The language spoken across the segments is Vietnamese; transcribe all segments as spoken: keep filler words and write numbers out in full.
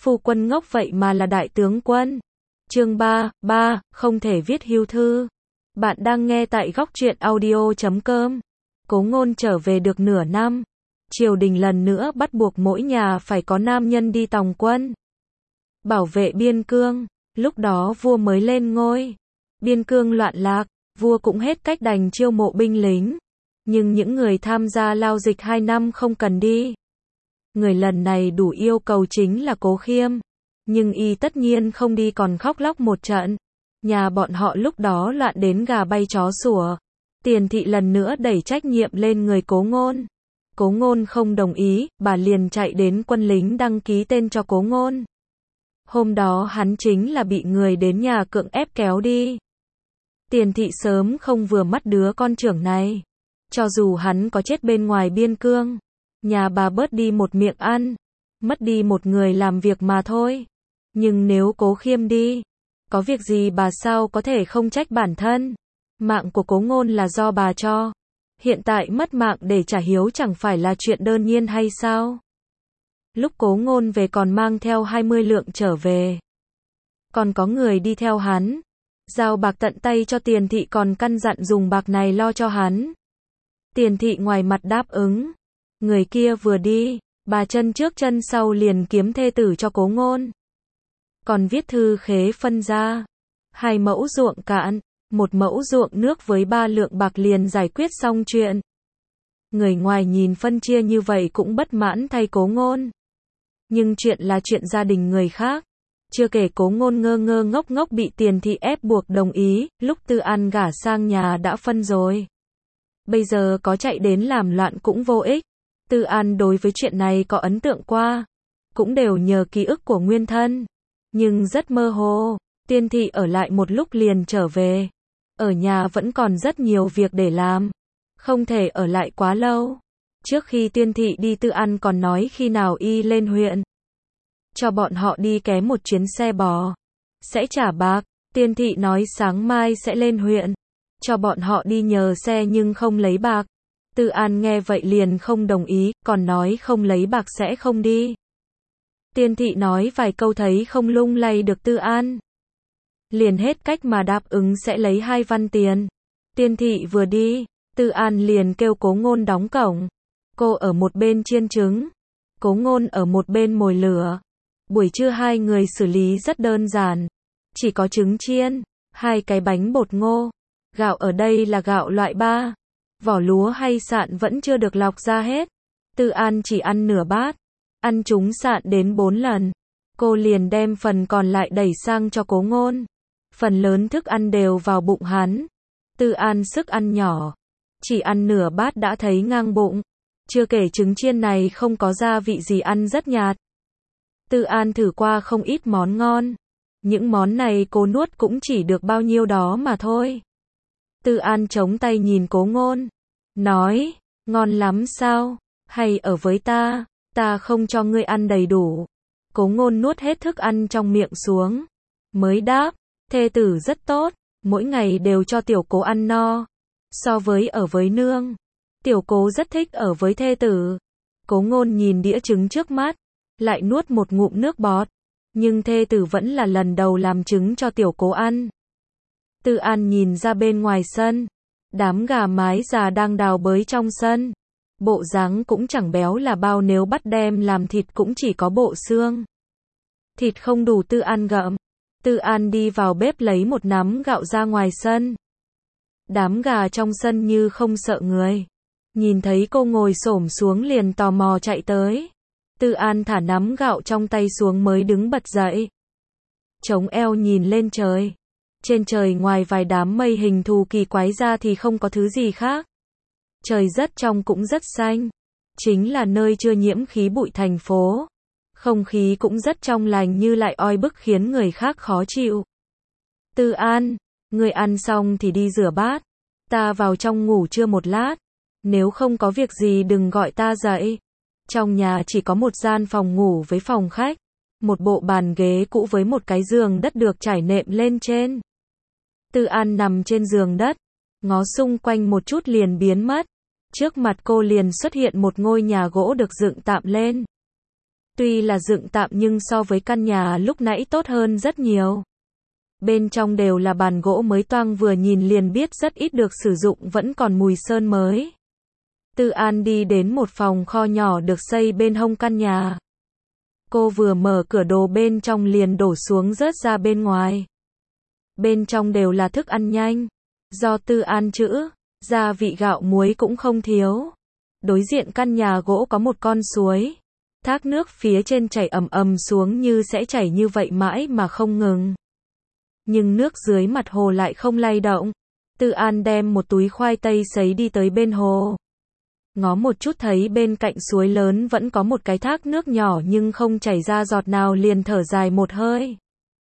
phu quân ngốc vậy mà là đại tướng quân. Chương ba, ba, không thể viết hưu thư. Bạn đang nghe tại góc truyện audio chấm com. Cố Ngôn trở về được nửa năm. Triều đình lần nữa bắt buộc mỗi nhà phải có nam nhân đi tòng quân. Bảo vệ biên cương. Lúc đó vua mới lên ngôi. Biên cương loạn lạc, vua cũng hết cách đành chiêu mộ binh lính. Nhưng những người tham gia lao dịch hai năm không cần đi. Người lần này đủ yêu cầu chính là Cố Khiêm. Nhưng y tất nhiên không đi còn khóc lóc một trận. Nhà bọn họ lúc đó loạn đến gà bay chó sủa. Tiền thị lần nữa đẩy trách nhiệm lên người Cố Ngôn. Cố Ngôn không đồng ý, bà liền chạy đến quân lính đăng ký tên cho Cố Ngôn. Hôm đó hắn chính là bị người đến nhà cưỡng ép kéo đi. Tiền thị sớm không vừa mắt đứa con trưởng này. Cho dù hắn có chết bên ngoài biên cương, nhà bà bớt đi một miệng ăn, mất đi một người làm việc mà thôi. Nhưng nếu Cố Khiêm đi, có việc gì bà sao có thể không trách bản thân. Mạng của Cố Ngôn là do bà cho. Hiện tại mất mạng để trả hiếu chẳng phải là chuyện đơn nhiên hay sao? Lúc Cố Ngôn về còn mang theo hai mươi lượng trở về. Còn có người đi theo hắn. Giao bạc tận tay cho Tiền thị còn căn dặn dùng bạc này lo cho hắn. Tiền thị ngoài mặt đáp ứng. Người kia vừa đi, bà chân trước chân sau liền kiếm thê tử cho Cố Ngôn. Còn viết thư khế phân ra. Hai mẫu ruộng cạn, một mẫu ruộng nước với ba lượng bạc liền giải quyết xong chuyện. Người ngoài nhìn phân chia như vậy cũng bất mãn thay Cố Ngôn. Nhưng chuyện là chuyện gia đình người khác. Chưa kể Cố Ngôn ngơ ngơ ngốc ngốc bị Tiền thị ép buộc đồng ý, lúc Tư An gả sang nhà đã phân rồi. Bây giờ có chạy đến làm loạn cũng vô ích. Tư An đối với chuyện này có ấn tượng qua. Cũng đều nhờ ký ức của nguyên thân. Nhưng rất mơ hồ. Tiền thị ở lại một lúc liền trở về. Ở nhà vẫn còn rất nhiều việc để làm. Không thể ở lại quá lâu. Trước khi Tiền thị đi Tư An còn nói khi nào y lên huyện. Cho bọn họ đi ké một chuyến xe bò. Sẽ trả bạc. Tiền thị nói sáng mai sẽ lên huyện. Cho bọn họ đi nhờ xe nhưng không lấy bạc. Tư An nghe vậy liền không đồng ý, còn nói không lấy bạc sẽ không đi. Tiền thị nói vài câu thấy không lung lay được Tư An. Liền hết cách mà đáp ứng sẽ lấy hai văn tiền. Tiền thị vừa đi, Tư An liền kêu Cố Ngôn đóng cổng. Cô ở một bên chiên trứng. Cố Ngôn ở một bên mồi lửa. Buổi trưa hai người xử lý rất đơn giản. Chỉ có trứng chiên, hai cái bánh bột ngô. Gạo ở đây là gạo loại ba. Vỏ lúa hay sạn vẫn chưa được lọc ra hết. Tư An chỉ ăn nửa bát. Ăn chúng sạn đến bốn lần. Cô liền đem phần còn lại đẩy sang cho Cố Ngôn. Phần lớn thức ăn đều vào bụng hắn. Tư An sức ăn nhỏ. Chỉ ăn nửa bát đã thấy ngang bụng. Chưa kể trứng chiên này không có gia vị gì ăn rất nhạt. Tư An thử qua không ít món ngon. Những món này cô nuốt cũng chỉ được bao nhiêu đó mà thôi. Tư An chống tay nhìn Cố Ngôn. Nói, ngon lắm sao? Hay ở với ta, ta không cho ngươi ăn đầy đủ. Cố Ngôn nuốt hết thức ăn trong miệng xuống. Mới đáp, thê tử rất tốt, mỗi ngày đều cho tiểu Cố ăn no. So với ở với nương, tiểu Cố rất thích ở với thê tử. Cố Ngôn nhìn đĩa trứng trước mắt, lại nuốt một ngụm nước bọt. Nhưng thê tử vẫn là lần đầu làm trứng cho tiểu Cố ăn. Tư An nhìn ra bên ngoài sân. Đám gà mái già đang đào bới trong sân. Bộ dáng cũng chẳng béo là bao, nếu bắt đem làm thịt cũng chỉ có bộ xương. Thịt không đủ Tư An gặm. Tư An đi vào bếp lấy một nắm gạo ra ngoài sân. Đám gà trong sân như không sợ người. Nhìn thấy cô ngồi xổm xuống liền tò mò chạy tới. Tư An thả nắm gạo trong tay xuống mới đứng bật dậy. Chống eo nhìn lên trời. Trên trời ngoài vài đám mây hình thù kỳ quái ra thì không có thứ gì khác. Trời rất trong cũng rất xanh. Chính là nơi chưa nhiễm khí bụi thành phố. Không khí cũng rất trong lành như lại oi bức khiến người khác khó chịu. Tư An, người ăn xong thì đi rửa bát. Ta vào trong ngủ trưa một lát. Nếu không có việc gì đừng gọi ta dậy. Trong nhà chỉ có một gian phòng ngủ với phòng khách. Một bộ bàn ghế cũ với một cái giường đất được trải nệm lên trên. Tư An nằm trên giường đất, ngó xung quanh một chút liền biến mất. Trước mặt cô liền xuất hiện một ngôi nhà gỗ được dựng tạm lên. Tuy là dựng tạm nhưng so với căn nhà lúc nãy tốt hơn rất nhiều. Bên trong đều là bàn gỗ mới toang, vừa nhìn liền biết rất ít được sử dụng, vẫn còn mùi sơn mới. Tư An đi đến một phòng kho nhỏ được xây bên hông căn nhà. Cô vừa mở cửa, đồ bên trong liền đổ xuống rớt ra bên ngoài. Bên trong đều là thức ăn nhanh, do Tư An trữ, gia vị gạo muối cũng không thiếu. Đối diện căn nhà gỗ có một con suối. Thác nước phía trên chảy ầm ầm xuống như sẽ chảy như vậy mãi mà không ngừng. Nhưng nước dưới mặt hồ lại không lay động. Tư An đem một túi khoai tây sấy đi tới bên hồ. Ngó một chút thấy bên cạnh suối lớn vẫn có một cái thác nước nhỏ nhưng không chảy ra giọt nào, liền thở dài một hơi.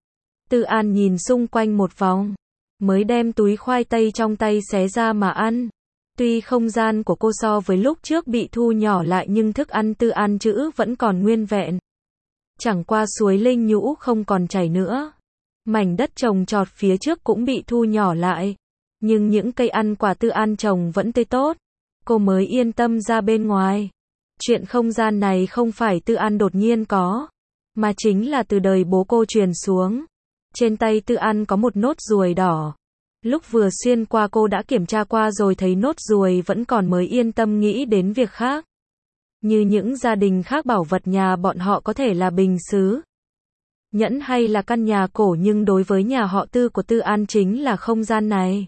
Tư An nhìn xung quanh một vòng, mới đem túi khoai tây trong tay xé ra mà ăn. Tuy không gian của cô so với lúc trước bị thu nhỏ lại nhưng thức ăn Tư An trữ vẫn còn nguyên vẹn. Chẳng qua suối Linh Nhũ không còn chảy nữa. Mảnh đất trồng trọt phía trước cũng bị thu nhỏ lại. Nhưng những cây ăn quả Tư An trồng vẫn tươi tốt. Cô mới yên tâm ra bên ngoài. Chuyện không gian này không phải Tư An đột nhiên có, mà chính là từ đời bố cô truyền xuống. Trên tay Tư An có một nốt ruồi đỏ. Lúc vừa xuyên qua cô đã kiểm tra qua rồi, thấy nốt ruồi vẫn còn mới yên tâm nghĩ đến việc khác. Như những gia đình khác, bảo vật nhà bọn họ có thể là bình sứ, nhẫn hay là căn nhà cổ, nhưng đối với nhà họ Tư của Tư An chính là không gian này.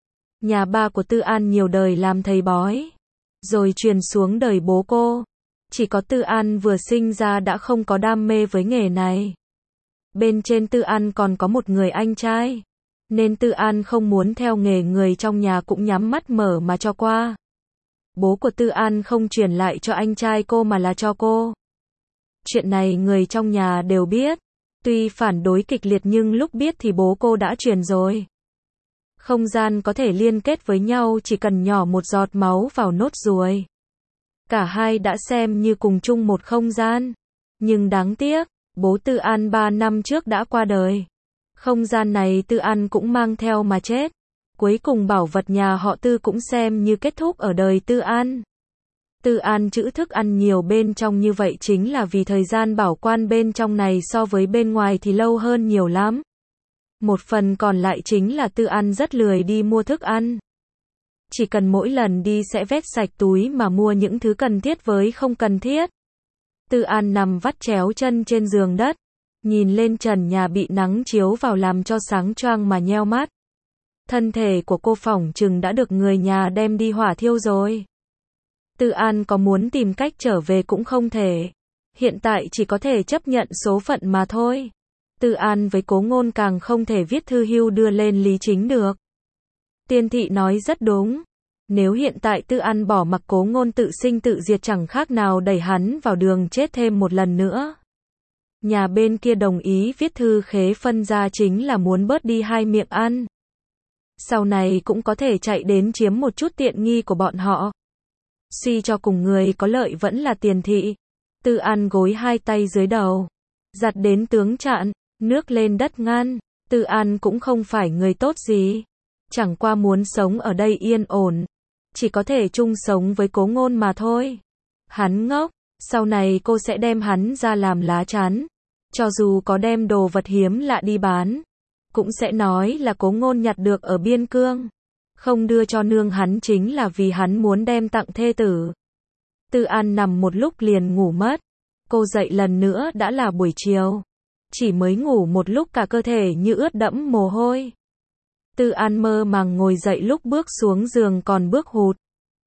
Nhà ba của Tư An nhiều đời làm thầy bói, rồi truyền xuống đời bố cô. Chỉ có Tư An vừa sinh ra đã không có đam mê với nghề này. Bên trên Tư An còn có một người anh trai, nên Tư An không muốn theo nghề, người trong nhà cũng nhắm mắt mở mà cho qua. Bố của Tư An không truyền lại cho anh trai cô mà là cho cô. Chuyện này người trong nhà đều biết. Tuy phản đối kịch liệt nhưng lúc biết thì bố cô đã truyền rồi. Không gian có thể liên kết với nhau, chỉ cần nhỏ một giọt máu vào nốt ruồi. Cả hai đã xem như cùng chung một không gian. Nhưng đáng tiếc, bố Tư An ba năm trước đã qua đời. Không gian này Tư An cũng mang theo mà chết. Cuối cùng bảo vật nhà họ Tư cũng xem như kết thúc ở đời Tư An. Tư An trữ thức ăn nhiều bên trong như vậy chính là vì thời gian bảo quan bên trong này so với bên ngoài thì lâu hơn nhiều lắm. Một phần còn lại chính là Tư An rất lười đi mua thức ăn. Chỉ cần mỗi lần đi sẽ vét sạch túi mà mua những thứ cần thiết với không cần thiết. Tư An nằm vắt chéo chân trên giường đất, nhìn lên trần nhà bị nắng chiếu vào làm cho sáng choang mà nheo mắt. Thân thể của cô phỏng chừng đã được người nhà đem đi hỏa thiêu rồi. Tư An có muốn tìm cách trở về cũng không thể. Hiện tại chỉ có thể chấp nhận số phận mà thôi. Tư An với Cố Ngôn càng không thể viết thư hưu đưa lên Lý Chính được. Tiên thị nói rất đúng. Nếu hiện tại Tư An bỏ mặc Cố Ngôn tự sinh tự diệt, chẳng khác nào đẩy hắn vào đường chết thêm một lần nữa. Nhà bên kia đồng ý viết thư khế phân ra chính là muốn bớt đi hai miệng ăn. Sau này cũng có thể chạy đến chiếm một chút tiện nghi của bọn họ. Suy cho cùng người có lợi vẫn là Tiền thị. Tư An gối hai tay dưới đầu, giặt đến tướng chạn, nước lên đất ngăn. Tư An cũng không phải người tốt gì, chẳng qua muốn sống ở đây yên ổn, chỉ có thể chung sống với Cố Ngôn mà thôi. Hắn ngốc, sau này cô sẽ đem hắn ra làm lá chắn. Cho dù có đem đồ vật hiếm lạ đi bán, cũng sẽ nói là Cố Ngôn nhặt được ở biên cương. Không đưa cho nương hắn chính là vì hắn muốn đem tặng thê tử. Tư An nằm một lúc liền ngủ mất. Cô dậy lần nữa đã là buổi chiều. Chỉ mới ngủ một lúc cả cơ thể như ướt đẫm mồ hôi. Tư An mơ màng ngồi dậy, lúc bước xuống giường còn bước hụt.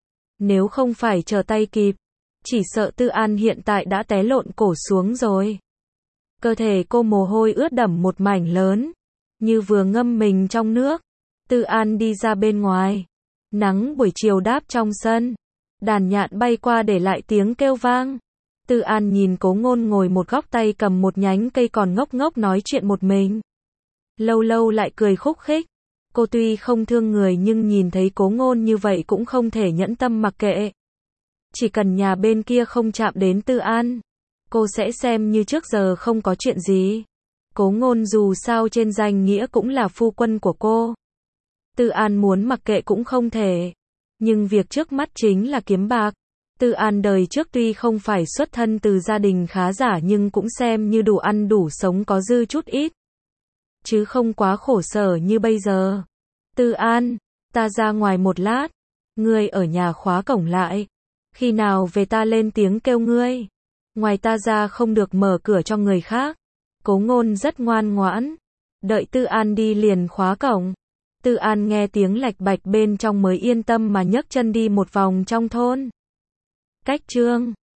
Nếu không phải trở tay kịp, chỉ sợ Tư An hiện tại đã té lộn cổ xuống rồi. Cơ thể cô mồ hôi ướt đẫm một mảnh lớn, như vừa ngâm mình trong nước. Tư An đi ra bên ngoài. Nắng buổi chiều đáp trong sân. Đàn nhạn bay qua để lại tiếng kêu vang. Tư An nhìn Cố Ngôn ngồi một góc, tay cầm một nhánh cây còn ngốc ngốc nói chuyện một mình. Lâu lâu lại cười khúc khích. Cô tuy không thương người nhưng nhìn thấy Cố Ngôn như vậy cũng không thể nhẫn tâm mặc kệ. Chỉ cần nhà bên kia không chạm đến Tư An, cô sẽ xem như trước giờ không có chuyện gì. Cố Ngôn dù sao trên danh nghĩa cũng là phu quân của cô. Tư An muốn mặc kệ cũng không thể. Nhưng việc trước mắt chính là kiếm bạc. Tư An đời trước tuy không phải xuất thân từ gia đình khá giả nhưng cũng xem như đủ ăn đủ sống có dư chút ít. Chứ không quá khổ sở như bây giờ. Tư An, ta ra ngoài một lát. Ngươi ở nhà khóa cổng lại. Khi nào về ta lên tiếng kêu ngươi. Ngoài ta ra không được mở cửa cho người khác. Cố Ngôn rất ngoan ngoãn. Đợi Tư An đi liền khóa cổng. Tư An nghe tiếng lạch bạch bên trong mới yên tâm mà nhấc chân đi một vòng trong thôn. Cách chương